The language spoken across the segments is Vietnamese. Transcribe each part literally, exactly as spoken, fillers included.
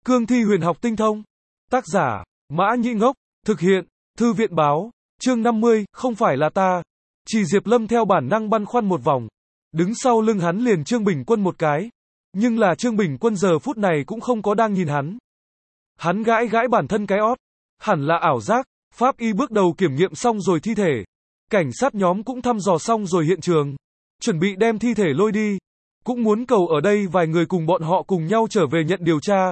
Cương thi huyền học tinh thông. Tác giả, Mã Nhĩ Ngốc. Thực hiện, Thư viện báo. Chương năm mươi, không phải là ta. Chỉ Diệp Lâm theo bản năng băn khoăn một vòng. Đứng sau lưng hắn liền Trương Bình Quân một cái. Nhưng là Trương Bình Quân giờ phút này cũng không có đang nhìn hắn. Hắn gãi gãi bản thân cái ót. Hẳn là ảo giác, pháp y bước đầu kiểm nghiệm xong rồi thi thể. Cảnh sát nhóm cũng thăm dò xong rồi hiện trường. Chuẩn bị đem thi thể lôi đi. Cũng muốn cầu ở đây vài người cùng bọn họ cùng nhau trở về nhận điều tra.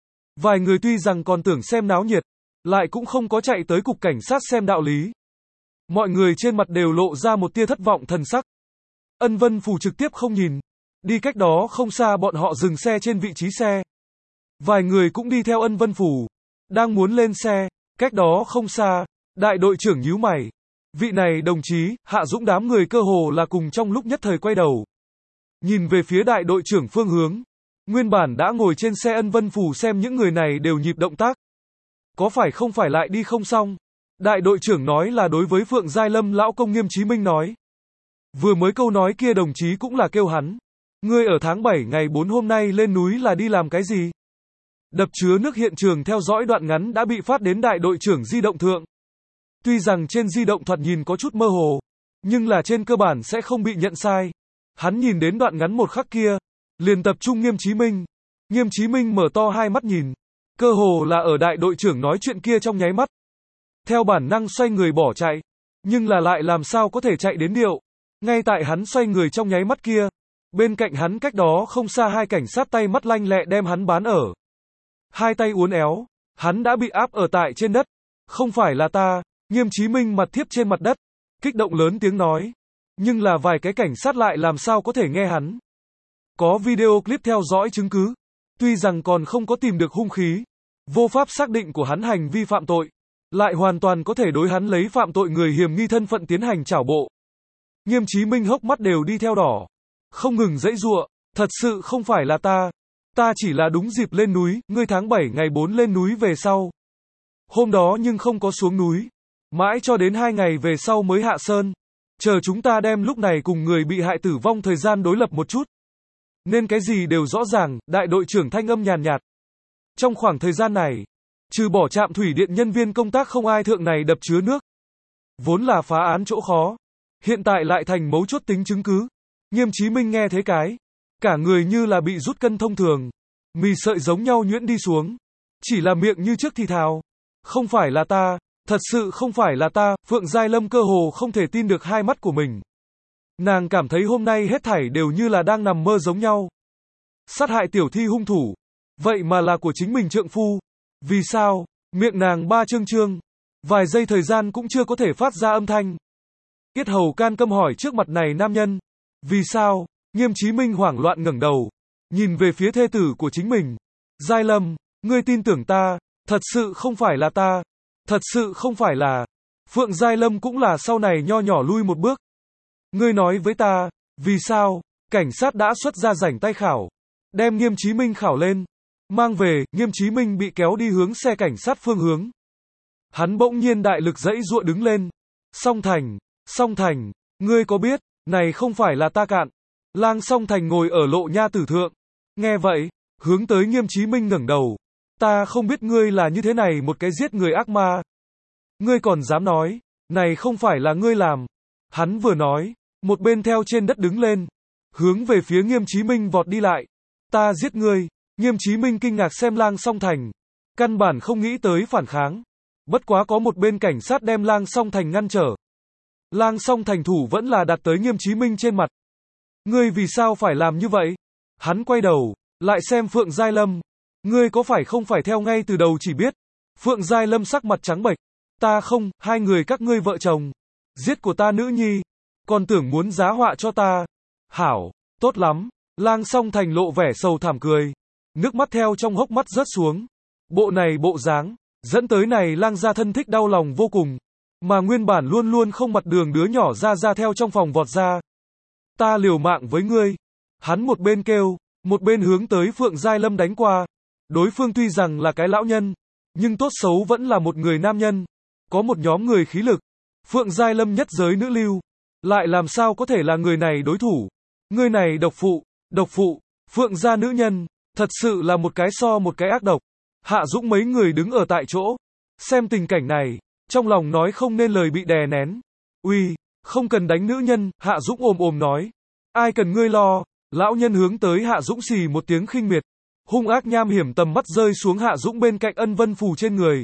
Vài người tuy rằng còn tưởng xem náo nhiệt, lại cũng không có chạy tới cục cảnh sát xem đạo lý. Mọi người trên mặt đều lộ ra một tia thất vọng thần sắc. Ân Vân Phủ trực tiếp không nhìn. Đi cách đó không xa bọn họ dừng xe trên vị trí xe. Vài người cũng đi theo Ân Vân Phủ. Đang muốn lên xe, cách đó không xa, đại đội trưởng nhíu mày. Vị này đồng chí, Hạ Dũng đám người cơ hồ là cùng trong lúc nhất thời quay đầu. Nhìn về phía đại đội trưởng phương hướng. Nguyên bản đã ngồi trên xe Ân Vân Phủ xem những người này đều nhịp động tác. Có phải không phải lại đi không xong? Đại đội trưởng nói là đối với Phượng Giai Lâm lão công Nghiêm Chí Minh nói. Vừa mới câu nói kia đồng chí cũng là kêu hắn. Ngươi ở tháng bảy ngày bốn hôm nay lên núi là đi làm cái gì? Đập chứa nước hiện trường theo dõi đoạn ngắn đã bị phát đến đại đội trưởng di động thượng. Tuy rằng trên di động thoạt nhìn có chút mơ hồ, nhưng là trên cơ bản sẽ không bị nhận sai. Hắn nhìn đến đoạn ngắn một khắc kia, liền tập trung Nghiêm Chí Minh. Nghiêm Chí Minh mở to hai mắt nhìn, cơ hồ là ở đại đội trưởng nói chuyện kia trong nháy mắt. Theo bản năng xoay người bỏ chạy, nhưng là lại làm sao có thể chạy đến điệu. Ngay tại hắn xoay người trong nháy mắt kia, bên cạnh hắn cách đó không xa hai cảnh sát tay mắt lanh lẹ đem hắn bán ở. Hai tay uốn éo, hắn đã bị áp ở tại trên đất. Không phải là ta. Nghiêm Chí Minh mặt thiếp trên mặt đất, kích động lớn tiếng nói. Nhưng là vài cái cảnh sát lại làm sao có thể nghe hắn. Có video clip theo dõi chứng cứ. Tuy rằng còn không có tìm được hung khí, vô pháp xác định của hắn hành vi phạm tội, lại hoàn toàn có thể đối hắn lấy phạm tội người hiểm nghi thân phận tiến hành trảo bộ. Nghiêm Chí Minh hốc mắt đều đi theo đỏ, không ngừng giãy giụa, thật sự không phải là ta. Ta chỉ là đúng dịp lên núi, ngươi tháng bảy ngày bốn lên núi về sau. Hôm đó nhưng không có xuống núi. Mãi cho đến hai ngày về sau mới hạ sơn. Chờ chúng ta đem lúc này cùng người bị hại tử vong thời gian đối lập một chút. Nên cái gì đều rõ ràng, đại đội trưởng thanh âm nhàn nhạt. Trong khoảng thời gian này, trừ bỏ trạm thủy điện nhân viên công tác không ai thượng này đập chứa nước. Vốn là phá án chỗ khó. Hiện tại lại thành mấu chốt tính chứng cứ. Nghiêm Chí Minh nghe thế cái. Cả người như là bị rút cân thông thường. Mì sợi giống nhau nhuyễn đi xuống. Chỉ là miệng như trước thì thào. Không phải là ta. Thật sự không phải là ta. Phượng Giai Lâm cơ hồ không thể tin được hai mắt của mình. Nàng cảm thấy hôm nay hết thảy đều như là đang nằm mơ giống nhau. Sát hại tiểu thi hung thủ. Vậy mà là của chính mình trượng phu. Vì sao? Miệng nàng ba trương trương. Vài giây thời gian cũng chưa có thể phát ra âm thanh. Yết hầu can câm hỏi trước mặt này nam nhân. Vì sao? Nghiêm Chí Minh hoảng loạn ngẩng đầu. Nhìn về phía thê tử của chính mình. Giai Lâm, ngươi tin tưởng ta. Thật sự không phải là ta. Thật sự không phải là. Phượng Giai Lâm cũng là sau này nho nhỏ lui một bước. Ngươi nói với ta. Vì sao? Cảnh sát đã xuất ra rảnh tay khảo. Đem Nghiêm Chí Minh khảo lên. Mang về, Nghiêm Chí Minh bị kéo đi hướng xe cảnh sát phương hướng. Hắn bỗng nhiên đại lực dãy giụa đứng lên. Song Thành, Song Thành, ngươi có biết, này không phải là ta cạn. Lang Song Thành ngồi ở lộ nha tử thượng. Nghe vậy, hướng tới Nghiêm Chí Minh ngẩng đầu. Ta không biết ngươi là như thế này một cái giết người ác ma. Ngươi còn dám nói, này không phải là ngươi làm. Hắn vừa nói, một bên theo trên đất đứng lên. Hướng về phía Nghiêm Chí Minh vọt đi lại. Ta giết ngươi. Nghiêm Chí Minh kinh ngạc xem Lang Song Thành. Căn bản không nghĩ tới phản kháng. Bất quá có một bên cảnh sát đem Lang Song Thành ngăn trở. Lang Song Thành thủ vẫn là đặt tới Nghiêm Chí Minh trên mặt. Ngươi vì sao phải làm như vậy? Hắn quay đầu, lại xem Phượng Giai Lâm. Ngươi có phải không phải theo ngay từ đầu chỉ biết. Phượng Giai Lâm sắc mặt trắng bệch. Ta không, hai người các ngươi vợ chồng. Giết của ta nữ nhi. Còn tưởng muốn giá họa cho ta. Hảo, tốt lắm. Lang Song Thành lộ vẻ sầu thảm cười. Nước mắt theo trong hốc mắt rớt xuống. Bộ này bộ dáng, dẫn tới này Lang gia thân thích đau lòng vô cùng. Mà nguyên bản luôn luôn không mặt đường đứa nhỏ ra ra theo trong phòng vọt ra. Ta liều mạng với ngươi. Hắn một bên kêu, một bên hướng tới Phượng Giai Lâm đánh qua. Đối phương tuy rằng là cái lão nhân, nhưng tốt xấu vẫn là một người nam nhân. Có một nhóm người khí lực. Phượng Giai Lâm nhất giới nữ lưu. Lại làm sao có thể là người này đối thủ. Người này độc phụ, độc phụ, Phượng gia nữ nhân. Thật sự là một cái so một cái ác độc. Hạ Dũng mấy người đứng ở tại chỗ, xem tình cảnh này, trong lòng nói không nên lời bị đè nén. Uy, không cần đánh nữ nhân, Hạ Dũng ồm ồm nói. Ai cần ngươi lo, lão nhân hướng tới Hạ Dũng xì một tiếng khinh miệt. Hung ác nham hiểm tầm mắt rơi xuống Hạ Dũng bên cạnh Ân Vân Phù trên người.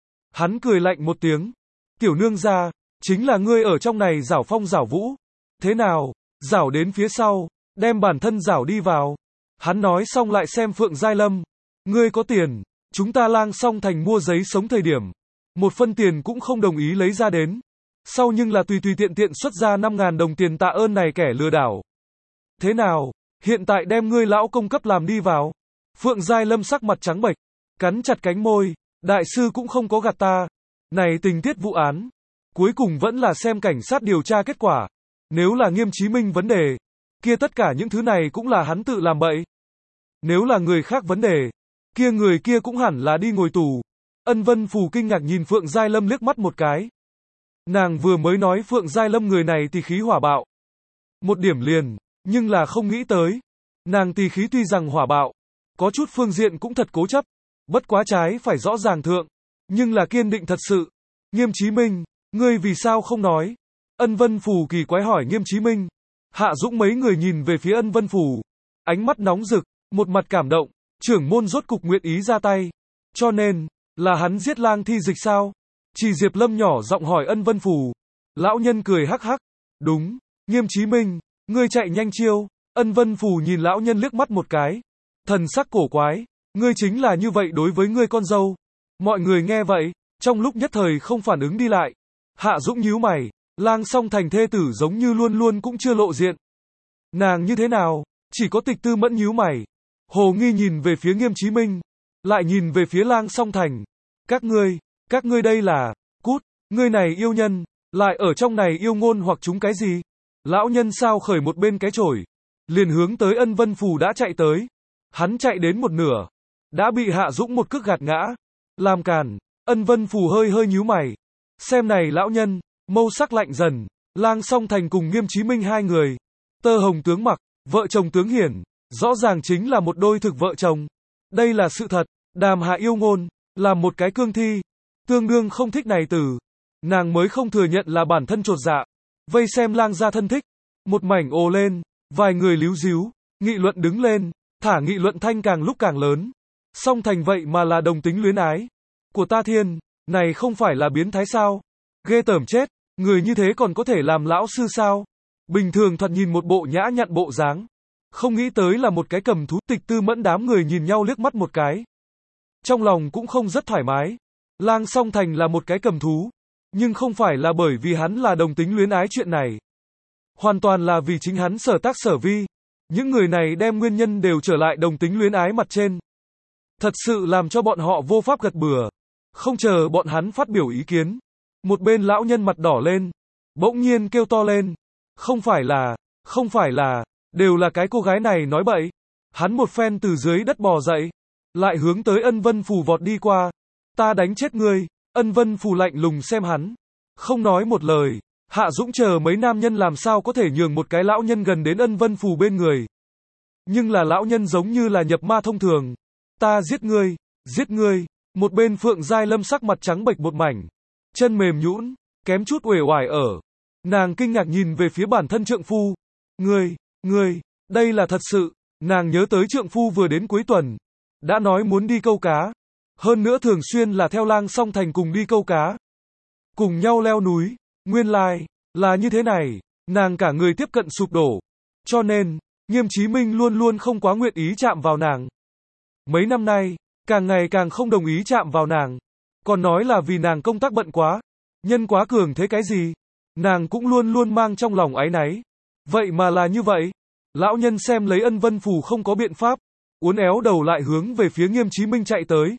Hắn cười lạnh một tiếng. Tiểu nương gia, chính là ngươi ở trong này giảo phong giảo vũ. Thế nào, giảo đến phía sau, đem bản thân giảo đi vào. Hắn nói xong lại xem Phượng Giai Lâm. Ngươi có tiền, chúng ta Lang Song Thành mua giấy sống thời điểm. Một phân tiền cũng không đồng ý lấy ra đến. Sau nhưng là tùy tùy tiện tiện xuất ra năm ngàn đồng tiền tạ ơn này kẻ lừa đảo. Thế nào, hiện tại đem ngươi lão công cấp làm đi vào. Phượng Giai Lâm sắc mặt trắng bệch, cắn chặt cánh môi. Đại sư cũng không có gạt ta. Này tình tiết vụ án, cuối cùng vẫn là xem cảnh sát điều tra kết quả. Nếu là Nghiêm Chí Minh vấn đề, kia tất cả những thứ này cũng là hắn tự làm bậy. Nếu là người khác vấn đề, kia người kia cũng hẳn là đi ngồi tù. Ân Vân Phù kinh ngạc nhìn Phượng Giai Lâm liếc mắt một cái. Nàng vừa mới nói Phượng Giai Lâm người này tỳ khí hỏa bạo. Một điểm liền, nhưng là không nghĩ tới. Nàng tỳ khí tuy rằng hỏa bạo, có chút phương diện cũng thật cố chấp. Bất quá trái phải rõ ràng thượng, nhưng là kiên định thật sự. Nghiêm Chí Minh, ngươi vì sao không nói? Ân Vân Phù kỳ quái hỏi Nghiêm Chí Minh. Hạ Dũng mấy người nhìn về phía Ân Vân Phù, ánh mắt nóng rực, một mặt cảm động, trưởng môn rốt cục nguyện ý ra tay. Cho nên, là hắn giết Lang Thi Dịch sao? Chỉ Diệp Lâm nhỏ giọng hỏi Ân Vân Phù. Lão nhân cười hắc hắc. Đúng, Nghiêm Chí Minh, ngươi chạy nhanh chiêu. Ân Vân Phù nhìn lão nhân liếc mắt một cái. Thần sắc cổ quái, ngươi chính là như vậy đối với ngươi con dâu. Mọi người nghe vậy, trong lúc nhất thời không phản ứng đi lại. Hạ Dũng nhíu mày, Lang Song Thành thê tử giống như luôn luôn cũng chưa lộ diện. Nàng như thế nào? Chỉ có Tịch Tư Mẫn nhíu mày. Hồ nghi nhìn về phía Nghiêm Chí Minh, lại nhìn về phía Lang Song Thành. Các ngươi, các ngươi đây là, cút, ngươi này yêu nhân, lại ở trong này yêu ngôn hoặc chúng cái gì? Lão nhân sao khởi một bên cái chổi, liền hướng tới Ân Vân Phù đã chạy tới. Hắn chạy đến một nửa, đã bị Hạ Dũng một cước gạt ngã. Làm càn, Ân Vân Phù hơi hơi nhíu mày. Xem này lão nhân, mâu sắc lạnh dần, Lang Song Thành cùng Nghiêm Chí Minh hai người. Tơ hồng tướng mặc, vợ chồng tướng hiển, rõ ràng chính là một đôi thực vợ chồng. Đây là sự thật, Đàm Hạ yêu ngôn, làm một cái cương thi. Tương đương không thích này từ. Nàng mới không thừa nhận là bản thân chột dạ. Vây xem Lang gia thân thích. Một mảnh ồ lên, vài người líu díu, nghị luận đứng lên, thả nghị luận thanh càng lúc càng lớn. Song Thành vậy mà là đồng tính luyến ái. Của ta thiên, này không phải là biến thái sao? Ghê tởm chết, người như thế còn có thể làm lão sư sao? Bình thường thoạt nhìn một bộ nhã nhặn bộ dáng. Không nghĩ tới là một cái cầm thú. Tịch Tư Mẫn đám người nhìn nhau liếc mắt một cái. Trong lòng cũng không rất thoải mái. Lang Song Thành là một cái cầm thú. Nhưng không phải là bởi vì hắn là đồng tính luyến ái chuyện này. Hoàn toàn là vì chính hắn sở tác sở vi. Những người này đem nguyên nhân đều trở lại đồng tính luyến ái mặt trên. Thật sự làm cho bọn họ vô pháp gật bừa. Không chờ bọn hắn phát biểu ý kiến. Một bên lão nhân mặt đỏ lên. Bỗng nhiên kêu to lên. Không phải là, không phải là, đều là cái cô gái này nói bậy. Hắn một phen từ dưới đất bò dậy. Lại hướng tới Ân Vân Phù vọt đi qua. Ta đánh chết ngươi. Ân Vân Phù lạnh lùng xem hắn. Không nói một lời. Hạ Dũng chờ mấy nam nhân làm sao có thể nhường một cái lão nhân gần đến Ân Vân Phù bên người. Nhưng là lão nhân giống như là nhập ma thông thường. Ta giết ngươi, giết ngươi. Một bên Phượng Giai Lâm sắc mặt trắng bệch một mảnh. Chân mềm nhũn, kém chút uể oải ở. Nàng kinh ngạc nhìn về phía bản thân trượng phu. Ngươi, ngươi, đây là thật sự. Nàng nhớ tới trượng phu vừa đến cuối tuần. Đã nói muốn đi câu cá. Hơn nữa thường xuyên là theo Lang Song Thành cùng đi câu cá. Cùng nhau leo núi. Nguyên lai, like, là như thế này. Nàng cả người tiếp cận sụp đổ. Cho nên, Nghiêm Chí Minh luôn luôn không quá nguyện ý chạm vào nàng. Mấy năm nay, càng ngày càng không đồng ý chạm vào nàng. Còn nói là vì nàng công tác bận quá. Nhân quá cường thế cái gì? Nàng cũng luôn luôn mang trong lòng áy náy. Vậy mà là như vậy. Lão nhân xem lấy Ân Vân Phù không có biện pháp. Uốn éo đầu lại hướng về phía Nghiêm Chí Minh chạy tới.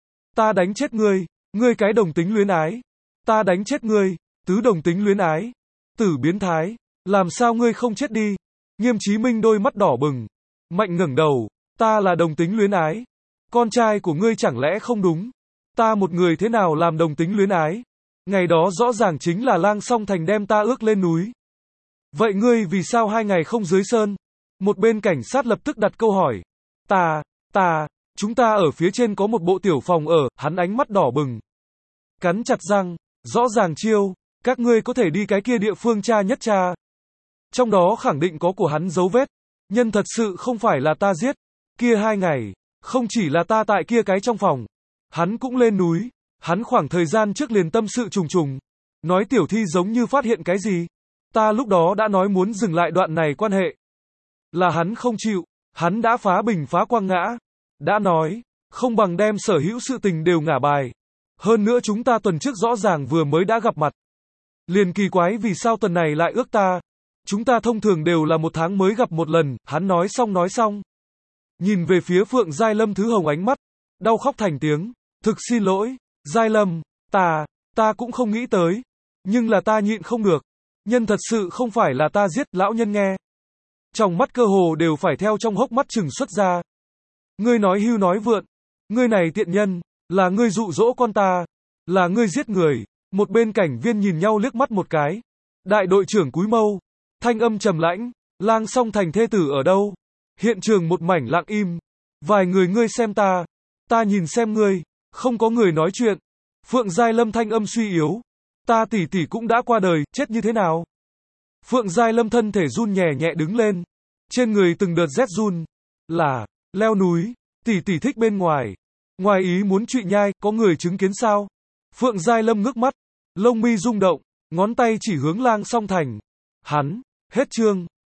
Ta đánh chết ngươi, ngươi cái đồng tính luyến ái. Ta đánh chết ngươi, tứ đồng tính luyến ái. Tử biến thái, làm sao ngươi không chết đi? Nghiêm Chí Minh đôi mắt đỏ bừng. Mạnh ngẩng đầu, ta là đồng tính luyến ái. Con trai của ngươi chẳng lẽ không đúng? Ta một người thế nào làm đồng tính luyến ái? Ngày đó rõ ràng chính là Lang Song Thành đem ta ước lên núi. Vậy ngươi vì sao hai ngày không dưới sơn? Một bên cảnh sát lập tức đặt câu hỏi. Ta, ta, Chúng ta ở phía trên có một bộ tiểu phòng ở, hắn ánh mắt đỏ bừng. Cắn chặt răng, rõ ràng chiêu, các ngươi có thể đi cái kia địa phương tra nhất tra. Trong đó khẳng định có của hắn dấu vết. Nhân thật sự không phải là ta giết. Kia hai ngày, không chỉ là ta tại kia cái trong phòng. Hắn cũng lên núi. Hắn khoảng thời gian trước liền tâm sự trùng trùng. Nói tiểu thi giống như phát hiện cái gì. Ta lúc đó đã nói muốn dừng lại đoạn này quan hệ. Là hắn không chịu. Hắn đã phá bình phá quang ngã. Đã nói, không bằng đem sở hữu sự tình đều ngả bài. Hơn nữa chúng ta tuần trước rõ ràng vừa mới đã gặp mặt. Liền kỳ quái vì sao tuần này lại ước ta. Chúng ta thông thường đều là một tháng mới gặp một lần, hắn nói xong nói xong. Nhìn về phía Phượng Giai Lâm Thứ Hồng ánh mắt, đau khóc thành tiếng, thực xin lỗi, Giai Lâm, ta, ta cũng không nghĩ tới. Nhưng là ta nhịn không được. Nhân thật sự không phải là ta giết, lão nhân nghe. Trong mắt cơ hồ đều phải theo trong hốc mắt trừng xuất ra. Ngươi nói hưu nói vượn. Ngươi này tiện nhân, là ngươi dụ dỗ con ta. Là ngươi giết người. Một bên cảnh viên nhìn nhau liếc mắt một cái. Đại đội trưởng cúi mâu. Thanh âm trầm lãnh. Lang Song Thành thê tử ở đâu? Hiện trường một mảnh lặng im. Vài người ngươi xem ta. Ta nhìn xem ngươi. Không có người nói chuyện. Phượng Giai Lâm thanh âm suy yếu. Ta tỷ tỷ cũng đã qua đời, chết như thế nào? Phượng Giai Lâm thân thể run nhẹ nhẹ đứng lên. Trên người từng đợt rét run. Là, leo núi, tỷ tỷ thích bên ngoài. Ngoài ý muốn trụy nhai, có người chứng kiến sao? Phượng Giai Lâm ngước mắt. Lông mi rung động, ngón tay chỉ hướng Lang Song Thành. Hắn, hết chương.